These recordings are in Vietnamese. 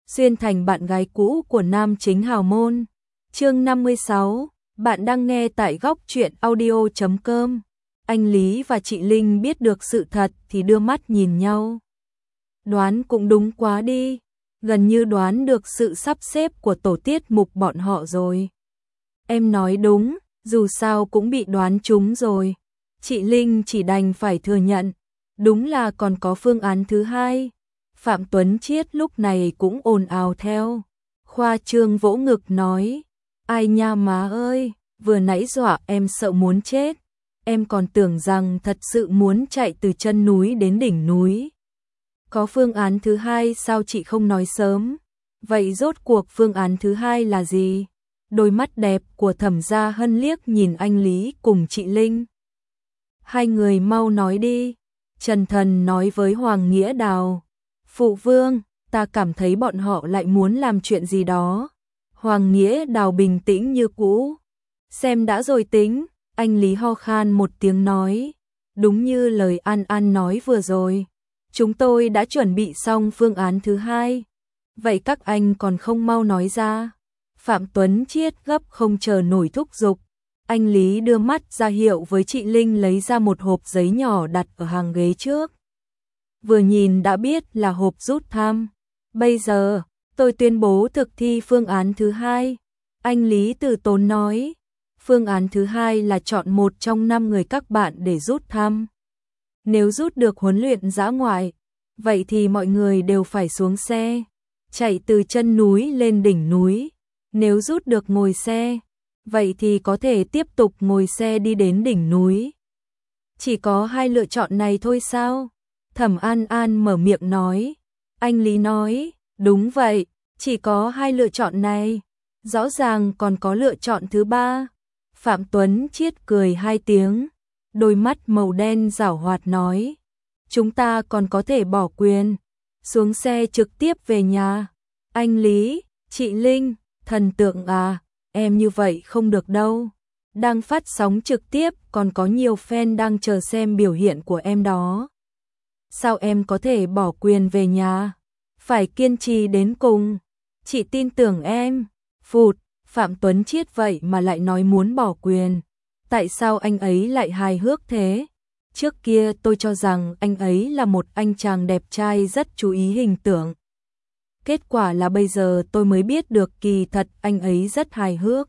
xuyên thành bạn gái cũ của nam chính hào môn. Chương 56, bạn đang nghe tại góc truyện audio.com. Anh Lý và chị Linh biết được sự thật thì đưa mắt nhìn nhau. Đoán cũng đúng quá đi, gần như đoán được sự sắp xếp của tổ tiết mục bọn họ rồi. Em nói đúng, dù sao cũng bị đoán trúng rồi. Chị Linh chỉ đành phải thừa nhận, đúng là còn có phương án thứ hai. Phạm Tuấn Chiết lúc này cũng ồn ào theo. Khoa trương vỗ ngực nói, ai nha má ơi, vừa nãy dọa em sợ muốn chết. Em còn tưởng rằng thật sự muốn chạy từ chân núi đến đỉnh núi. Có phương án thứ hai sao chị không nói sớm? Vậy rốt cuộc phương án thứ hai là gì? Đôi mắt đẹp của Thẩm Gia Hân liếc nhìn anh Lý cùng chị Linh. Hai người mau nói đi. Trần Thần nói với Hoàng Nghĩa Đào. Phụ vương, ta cảm thấy bọn họ lại muốn làm chuyện gì đó. Hoàng Nghĩa Đào bình tĩnh như cũ. Xem đã rồi tính, anh Lý ho khan một tiếng nói. Đúng như lời An An nói vừa rồi. Chúng tôi đã chuẩn bị xong phương án thứ hai. Vậy các anh còn không mau nói ra. Phạm Tuấn Chiết gấp không chờ nổi thúc giục. Anh Lý đưa mắt ra hiệu với chị Linh lấy ra một hộp giấy nhỏ đặt ở hàng ghế trước. Vừa nhìn đã biết là hộp rút thăm. Bây giờ, tôi tuyên bố thực thi phương án thứ hai. Anh Lý từ tốn nói. Phương án thứ hai là chọn một trong 5 người các bạn để rút thăm. Nếu rút được huấn luyện dã ngoại, vậy thì mọi người đều phải xuống xe, chạy từ chân núi lên đỉnh núi. Nếu rút được ngồi xe, vậy thì có thể tiếp tục ngồi xe đi đến đỉnh núi. Chỉ có hai lựa chọn này thôi sao? Thẩm An An mở miệng nói. Anh Lý nói, đúng vậy, chỉ có hai lựa chọn này. Rõ ràng còn có lựa chọn thứ ba. Phạm Tuấn Chiết cười hai tiếng, đôi mắt màu đen giảo hoạt nói. Chúng ta còn có thể bỏ quyền, xuống xe trực tiếp về nhà. Anh Lý, chị Linh, thần tượng à, em như vậy không được đâu. Đang phát sóng trực tiếp còn có nhiều fan đang chờ xem biểu hiện của em đó. Sao em có thể bỏ quyền về nhà? Phải kiên trì đến cùng. Chị tin tưởng em. Phụt, Phạm Tuấn Chiết vậy mà lại nói muốn bỏ quyền. Tại sao anh ấy lại hài hước thế? Trước kia tôi cho rằng anh ấy là một anh chàng đẹp trai rất chú ý hình tượng. Kết quả là bây giờ tôi mới biết được kỳ thật anh ấy rất hài hước.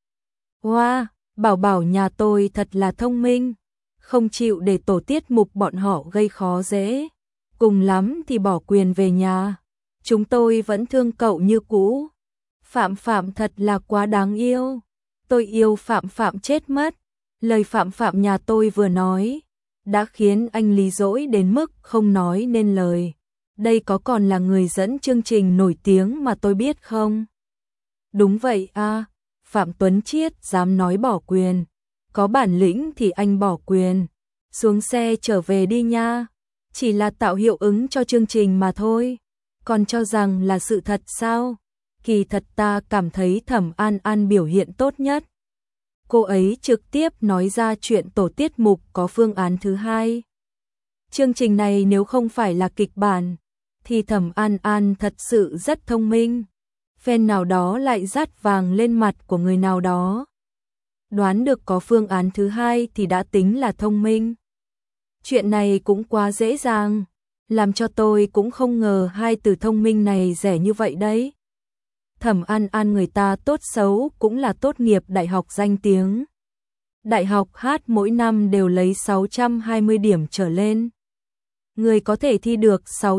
Wow, bảo bảo nhà tôi thật là thông minh. Không chịu để tổ tiết mục bọn họ gây khó dễ. Cùng lắm thì bỏ quyền về nhà. Chúng tôi vẫn thương cậu như cũ. Phạm Phạm thật là quá đáng yêu. Tôi yêu Phạm Phạm chết mất. Lời Phạm Phạm nhà tôi vừa nói đã khiến anh Lý dỗi đến mức không nói nên lời. Đây có còn là người dẫn chương trình nổi tiếng mà tôi biết không? Đúng vậy à, Phạm Tuấn Chiết dám nói bỏ quyền. Có bản lĩnh thì anh bỏ quyền. Xuống xe trở về đi nha. Chỉ là tạo hiệu ứng cho chương trình mà thôi. Còn cho rằng là sự thật sao? Kỳ thật ta cảm thấy Thẩm An An biểu hiện tốt nhất. Cô ấy trực tiếp nói ra chuyện tổ tiết mục có phương án thứ hai. Chương trình này nếu không phải là kịch bản, thì Thẩm An An thật sự rất thông minh. Fan nào đó lại dát vàng lên mặt của người nào đó. Đoán được có phương án thứ hai thì đã tính là thông minh. Chuyện này cũng quá dễ dàng, làm cho tôi cũng không ngờ hai từ thông minh này rẻ như vậy đấy. Thẩm An An người ta tốt xấu cũng là tốt nghiệp đại học danh tiếng. Đại học hát mỗi năm đều lấy 620 điểm trở lên. Người có thể thi được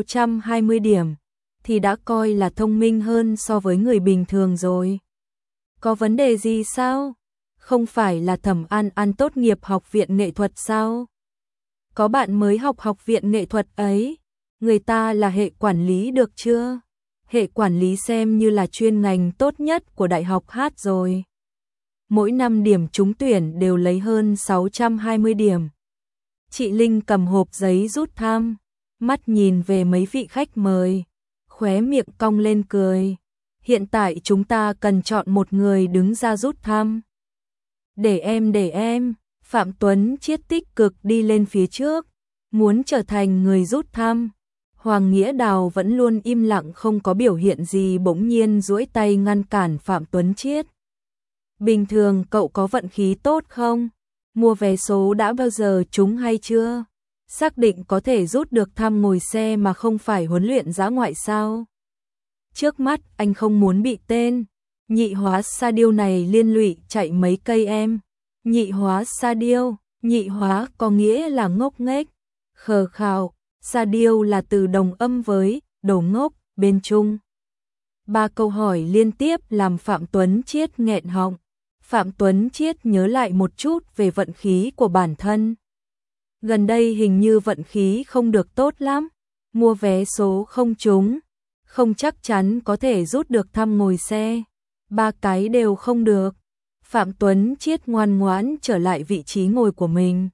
620 điểm thì đã coi là thông minh hơn so với người bình thường rồi. Có vấn đề gì sao? Không phải là Thẩm An An tốt nghiệp học viện nghệ thuật sao? Có bạn mới học học viện nghệ thuật ấy, người ta là hệ quản lý được chưa? Hệ quản lý xem như là chuyên ngành tốt nhất của đại học hát rồi. Mỗi năm điểm trúng tuyển đều lấy hơn 620 điểm. Chị Linh cầm hộp giấy rút thăm, mắt nhìn về mấy vị khách mời, khóe miệng cong lên cười. Hiện tại chúng ta cần chọn một người đứng ra rút thăm. Để em. Phạm Tuấn Chiết tích cực đi lên phía trước, muốn trở thành người rút thăm. Hoàng Nghĩa Đào vẫn luôn im lặng không có biểu hiện gì, bỗng nhiên duỗi tay ngăn cản Phạm Tuấn Chiết. Bình thường cậu có vận khí tốt không? Mua vé số đã bao giờ trúng hay chưa? Xác định có thể rút được thăm ngồi xe mà không phải huấn luyện dã ngoại sao? Trước mắt anh không muốn bị tên nhị hóa sa điêu này liên lụy chạy mấy cây em. Nhị hóa sa điêu, nhị hóa có nghĩa là ngốc nghếch, khờ khạo, sa điêu là từ đồng âm với đồ ngốc bên Trung. 3 câu hỏi liên tiếp làm Phạm Tuấn Chiết nghẹn họng. Phạm Tuấn Chiết nhớ lại một chút về vận khí của bản thân. Gần đây hình như vận khí không được tốt lắm, mua vé số không trúng, không chắc chắn có thể rút được thăm ngồi xe, 3 cái đều không được. Phạm Tuấn Chiết ngoan ngoãn trở lại vị trí ngồi của mình.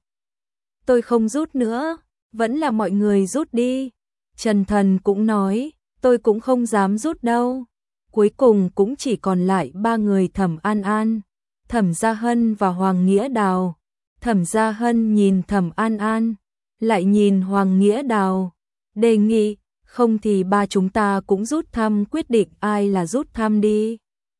Tôi không rút nữa, vẫn là mọi người rút đi. Trần Thần cũng nói, tôi cũng không dám rút đâu. Cuối cùng cũng chỉ còn lại 3 người: Thẩm An An, Thẩm Gia Hân và Hoàng Nghĩa Đào. Thẩm Gia Hân nhìn Thẩm An An, lại nhìn Hoàng Nghĩa Đào, đề nghị, không thì 3 chúng ta cũng rút thăm, quyết định ai là rút thăm đi.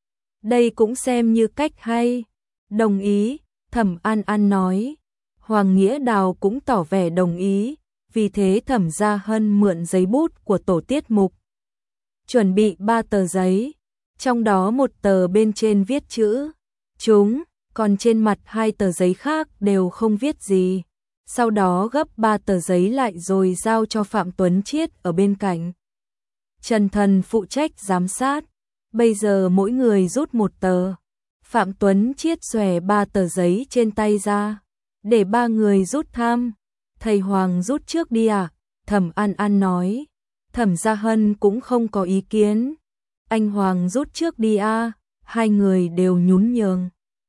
Đây cũng xem như cách hay. Đồng ý, Thẩm An An nói. Hoàng Nghĩa Đào cũng tỏ vẻ đồng ý, vì thế Thẩm Gia Hân mượn giấy bút của tổ tiết mục. Chuẩn bị 3 tờ giấy, trong đó một tờ bên trên viết chữ "trúng", còn trên mặt 2 tờ giấy khác đều không viết gì. Sau đó gấp 3 tờ giấy lại rồi giao cho Phạm Tuấn Chiết ở bên cạnh. Trần Thần phụ trách giám sát. Bây giờ mỗi người rút 1 tờ. Phạm Tuấn Chiết xòe 3 tờ giấy trên tay ra, để 3 người rút thăm. Thầy Hoàng rút trước đi à? Thẩm An An nói. Thẩm Gia Hân cũng không có ý kiến. Anh Hoàng rút trước đi à? 2 người đều nhún nhường.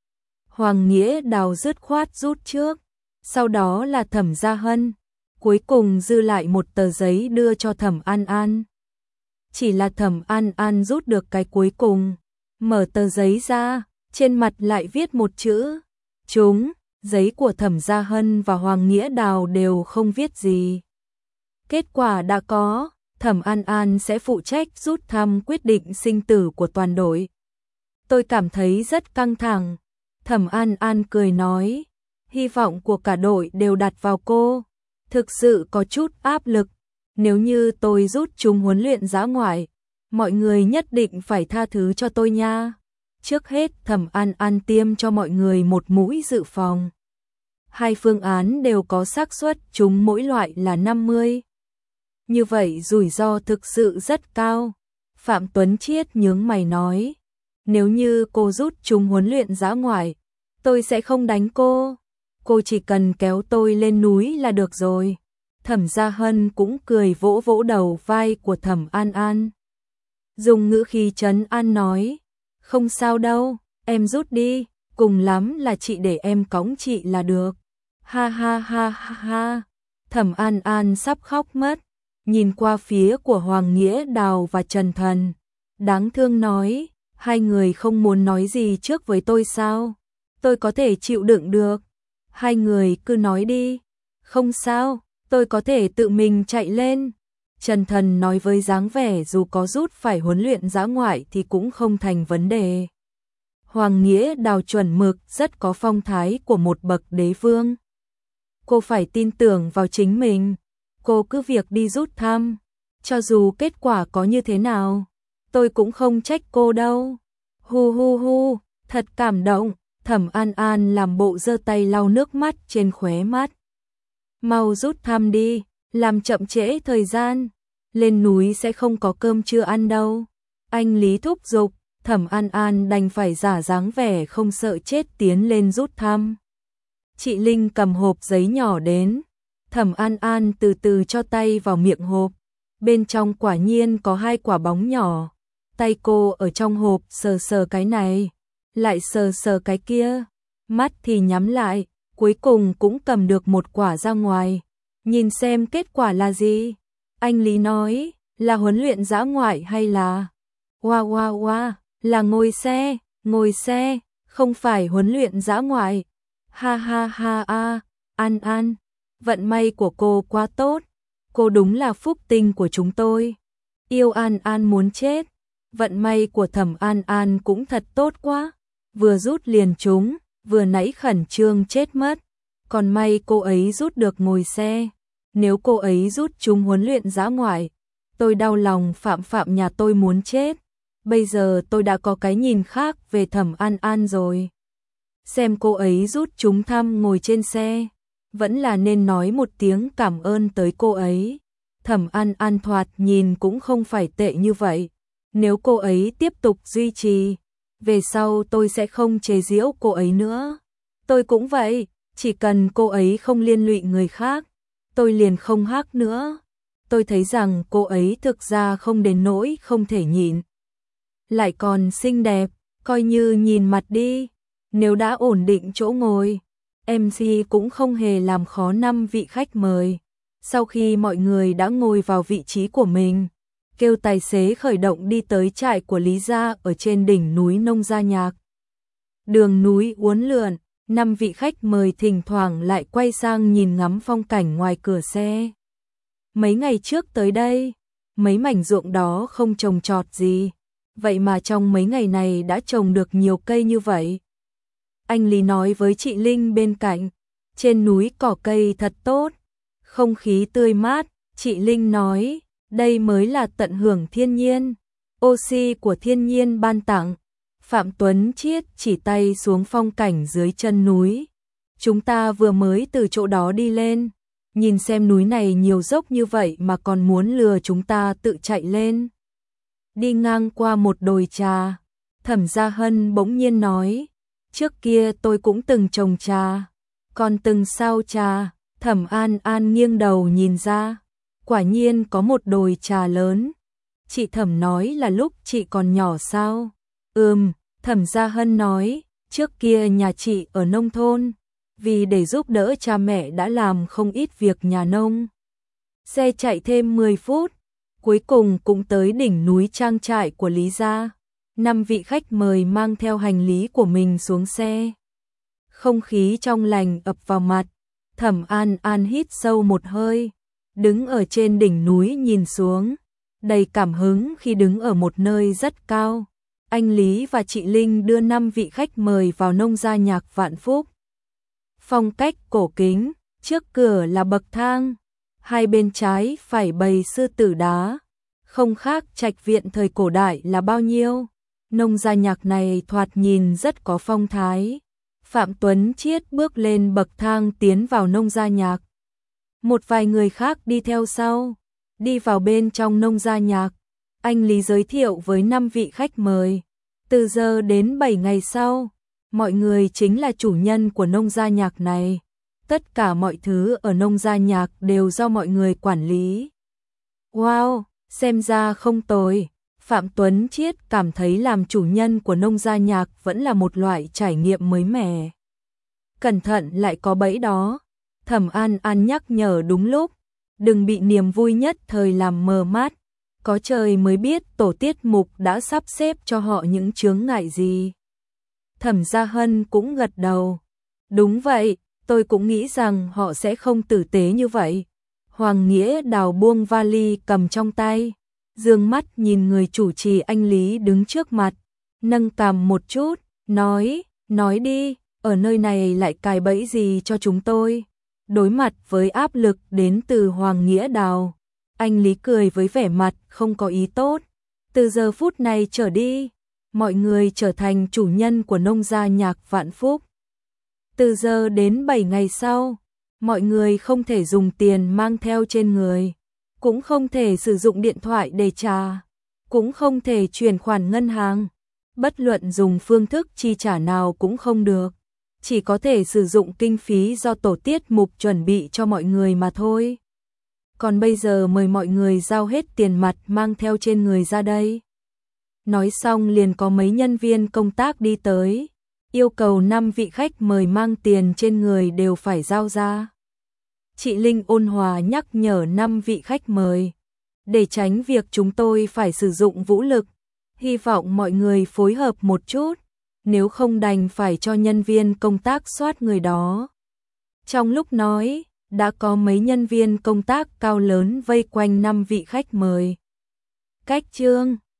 Hoàng Nghĩa Đào dứt khoát rút trước, sau đó là Thẩm Gia Hân, cuối cùng dư lại 1 tờ giấy đưa cho Thẩm An An. Chỉ là Thẩm An An rút được cái cuối cùng, mở tờ giấy ra, trên mặt lại viết một chữ "trúng", giấy của Thẩm Gia Hân và Hoàng Nghĩa Đào đều không viết gì. Kết quả đã có, Thẩm An An sẽ phụ trách rút thăm quyết định sinh tử của toàn đội. Tôi cảm thấy rất căng thẳng. Thẩm An An cười nói, hy vọng của cả đội đều đặt vào cô. Thực sự có chút áp lực. Nếu như tôi rút trúng huấn luyện dã ngoại, mọi người nhất định phải tha thứ cho tôi nha. Trước hết Thẩm An An tiêm cho mọi người một mũi dự phòng. 2 phương án đều có xác suất trúng mỗi loại là 50. Như vậy rủi ro thực sự rất cao. Phạm Tuấn Chiết nhướng mày nói, nếu như cô rút trúng huấn luyện dã ngoại, tôi sẽ không đánh cô. Cô chỉ cần kéo tôi lên núi là được rồi. Thẩm Gia Hân cũng cười vỗ vỗ đầu vai của Thẩm An An. Dùng ngữ khí trấn an nói, không sao đâu, em rút đi, cùng lắm là chị để em cõng chị là được. Ha ha ha ha ha. Thẩm An An sắp khóc mất, nhìn qua phía của Hoàng Nghĩa Đào và Trần Thần, đáng thương nói, 2 người không muốn nói gì trước với tôi sao? Tôi có thể chịu đựng được. 2 người cứ nói đi. Không sao, tôi có thể tự mình chạy lên. Trần Thần nói với dáng vẻ dù có rút phải huấn luyện dã ngoại thì cũng không thành vấn đề. Hoàng Nghĩa Đào chuẩn mực rất có phong thái của một bậc đế vương. Cô phải tin tưởng vào chính mình. Cô cứ việc đi rút thăm. Cho dù kết quả có như thế nào, tôi cũng không trách cô đâu. Hu hu hu, thật cảm động. Thẩm An An làm bộ giơ tay lau nước mắt trên khóe mắt. Mau rút thăm đi, làm chậm trễ thời gian. Lên núi sẽ không có cơm trưa ăn đâu. Anh Lý thúc giục. Thẩm An An đành phải giả dáng vẻ không sợ chết tiến lên rút thăm. Chị Linh cầm hộp giấy nhỏ đến. Thẩm An An từ từ cho tay vào miệng hộp. Bên trong quả nhiên có 2 quả bóng nhỏ. Tay cô ở trong hộp sờ sờ cái này, lại sờ sờ cái kia. Mắt thì nhắm lại, cuối cùng cũng cầm được 1 quả ra ngoài. Nhìn xem kết quả là gì? Anh Lý nói, là huấn luyện dã ngoại hay là... Wow wow wow, là ngồi xe, không phải huấn luyện dã ngoại. Ha ha ha a, An An, vận may của cô quá tốt. cô đúng là phúc tinh của chúng tôi. Yêu An An muốn chết. Vận may của Thẩm An An cũng thật tốt quá. Vừa rút liền trúng, vừa nãy khẩn trương chết mất. Còn may cô ấy rút được ngồi xe. Nếu cô ấy rút trúng huấn luyện dã ngoại, tôi đau lòng Phạm nhà tôi muốn chết. Bây giờ tôi đã có cái nhìn khác về Thẩm An An rồi. Xem cô ấy rút trúng thăm ngồi trên xe, vẫn là nên nói một tiếng cảm ơn tới cô ấy. Thẩm An An thoạt nhìn cũng không phải tệ như vậy. Nếu cô ấy tiếp tục duy trì, về sau tôi sẽ không chế giễu cô ấy nữa. Tôi cũng vậy, chỉ cần cô ấy không liên lụy người khác, tôi liền không hắc nữa. Tôi thấy rằng cô ấy thực ra không đến nỗi không thể nhịn. Lại còn xinh đẹp, coi như nhìn mặt đi. Nếu đã ổn định chỗ ngồi, MC cũng không hề làm khó 5 vị khách mời. Sau khi mọi người đã ngồi vào vị trí của mình, kêu tài xế khởi động đi tới trại của Lý gia ở trên đỉnh núi Nông Gia Nhạc. Đường núi uốn lượn, 5 vị khách mời thỉnh thoảng lại quay sang nhìn ngắm phong cảnh ngoài cửa xe. Mấy ngày trước tới đây, mấy mảnh ruộng đó không trồng trọt gì, vậy mà trong mấy ngày này đã trồng được nhiều cây như vậy. Anh Lý nói với chị Linh bên cạnh, trên núi cỏ cây thật tốt, không khí tươi mát. Chị Linh nói, đây mới là tận hưởng thiên nhiên, oxy của thiên nhiên ban tặng. Phạm Tuấn Chiết chỉ tay xuống phong cảnh dưới chân núi. Chúng ta vừa mới từ chỗ đó đi lên, nhìn xem núi này nhiều dốc như vậy mà còn muốn lừa chúng ta tự chạy lên. Đi ngang qua một đồi trà, Thẩm Gia Hân bỗng nhiên nói, trước kia tôi cũng từng trồng trà, còn từng sao trà. Thẩm An An nghiêng đầu nhìn ra, quả nhiên có một đồi trà lớn. Chị Thẩm nói là lúc chị còn nhỏ sao? Thẩm Gia Hân nói, trước kia nhà chị ở nông thôn, vì để giúp đỡ cha mẹ đã làm không ít việc nhà nông. Xe chạy thêm 10 phút, cuối cùng cũng tới đỉnh núi trang trại của Lý gia. 5 vị khách mời mang theo hành lý của mình xuống xe. Không khí trong lành ập vào mặt, Thẩm An An hít sâu một hơi, đứng ở trên đỉnh núi nhìn xuống, đầy cảm hứng khi đứng ở một nơi rất cao. Anh Lý và chị Linh đưa 5 vị khách mời vào Nông Gia Nhạc Vạn Phúc. Phong cách cổ kính, trước cửa là bậc thang, hai bên trái phải bày sư tử đá, không khác trạch viện thời cổ đại là bao nhiêu. Nông Gia Nhạc này thoạt nhìn rất có phong thái. Phạm Tuấn Chiết bước lên bậc thang tiến vào Nông Gia Nhạc. Một vài người khác đi theo sau, đi vào bên trong Nông Gia Nhạc. Anh Lý giới thiệu với 5 vị khách mời. Từ giờ đến 7 ngày sau, mọi người chính là chủ nhân của Nông Gia Nhạc này. Tất cả mọi thứ ở Nông Gia Nhạc đều do mọi người quản lý. Wow, xem ra không tồi. Phạm Tuấn Chiết cảm thấy làm chủ nhân của Nông Gia Nhạc vẫn là một loại trải nghiệm mới mẻ. Cẩn thận lại có bẫy đó. Thẩm An An nhắc nhở đúng lúc, đừng bị niềm vui nhất thời làm mờ mắt. Có trời mới biết tổ tiết mục đã sắp xếp cho họ những chướng ngại gì. Thẩm Gia Hân cũng gật đầu. Đúng vậy, tôi cũng nghĩ rằng họ sẽ không tử tế như vậy. Hoàng Nghĩa Đào buông vali cầm trong tay, dương mắt nhìn người chủ trì anh Lý đứng trước mặt, nâng cằm một chút, nói đi, ở nơi này lại cài bẫy gì cho chúng tôi. Đối mặt với áp lực đến từ Hoàng Nghĩa Đào, anh Lý cười với vẻ mặt không có ý tốt. Từ giờ phút này trở đi, mọi người trở thành chủ nhân của Nông Gia Nhạc Vạn Phúc. Từ giờ đến 7 ngày sau, mọi người không thể dùng tiền mang theo trên người, cũng không thể sử dụng điện thoại để trả, cũng không thể chuyển khoản ngân hàng, bất luận dùng phương thức chi trả nào cũng không được, chỉ có thể sử dụng kinh phí do tổ tiết mục chuẩn bị cho mọi người mà thôi. Còn bây giờ mời mọi người giao hết tiền mặt mang theo trên người ra đây. Nói xong liền có mấy nhân viên công tác đi tới, yêu cầu 5 vị khách mời mang tiền trên người đều phải giao ra. Chị Linh ôn hòa nhắc nhở 5 vị khách mời, để tránh việc chúng tôi phải sử dụng vũ lực, hy vọng mọi người phối hợp một chút, nếu không đành phải cho nhân viên công tác soát người đó. Trong lúc nói, đã có mấy nhân viên công tác cao lớn vây quanh 5 vị khách mời. Cách Trương